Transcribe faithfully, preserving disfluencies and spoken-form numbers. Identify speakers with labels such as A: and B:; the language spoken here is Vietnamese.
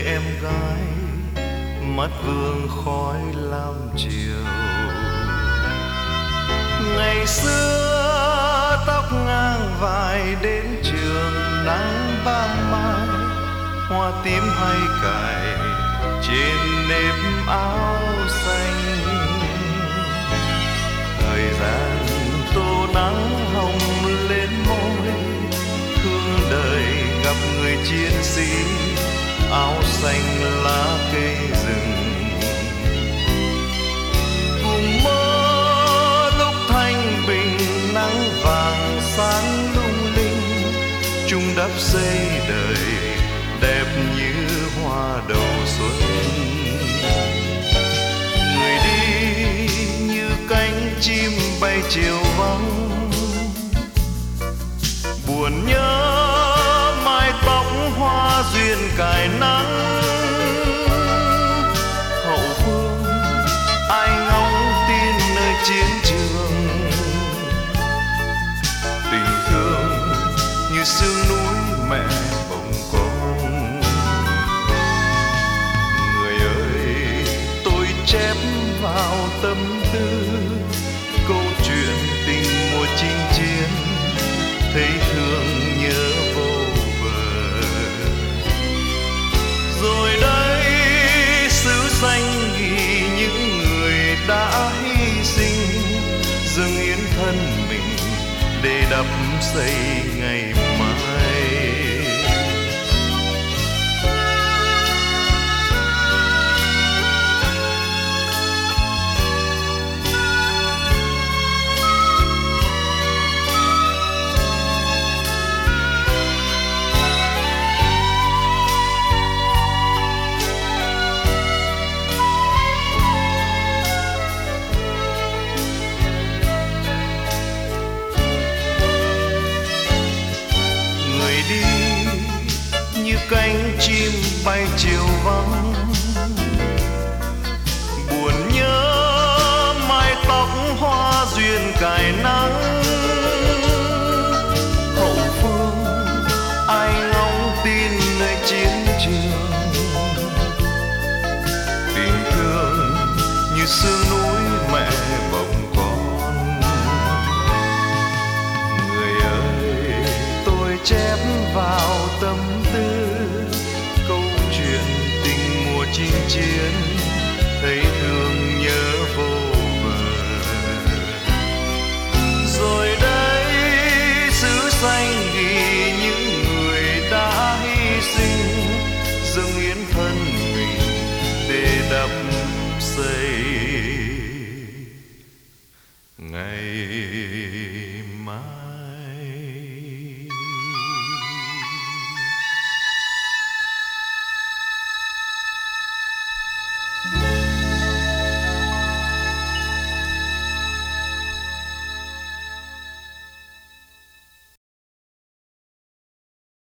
A: em gái mắt vương khói lam chiều. Ngày xưa tóc ngang vai đến trường, nắng ban mai hoa tím hay cài trên nếp áo xanh. Thời gian tô nắng hồng lên môi, thương đời gặp người chiến sĩ áo xanh lá cây rừng. Cùng mơ lúc thanh bình nắng vàng sáng lung linh, chung đắp xây đời đẹp như hoa đầu xuân. Người đi như cánh chim bay chiều vắng, buồn nhớ mái tóc hoa duyên cài nắng. Hậu phương ai ngóng tin nơi chiến trường, tình thương như sương núi mẹ bồng con. Người ơi tôi chép vào tâm tư câu chuyện tình mùa chinh chiến, thấy thương nhớ vô bờ. Rồi đây xứ xanh ghi những người đã hy sinh, dâng hiến thân mình để đắp xây ngày mai. Như cánh chim bay chiều vắng, buồn nhớ mái tóc hoa duyên cài nắng.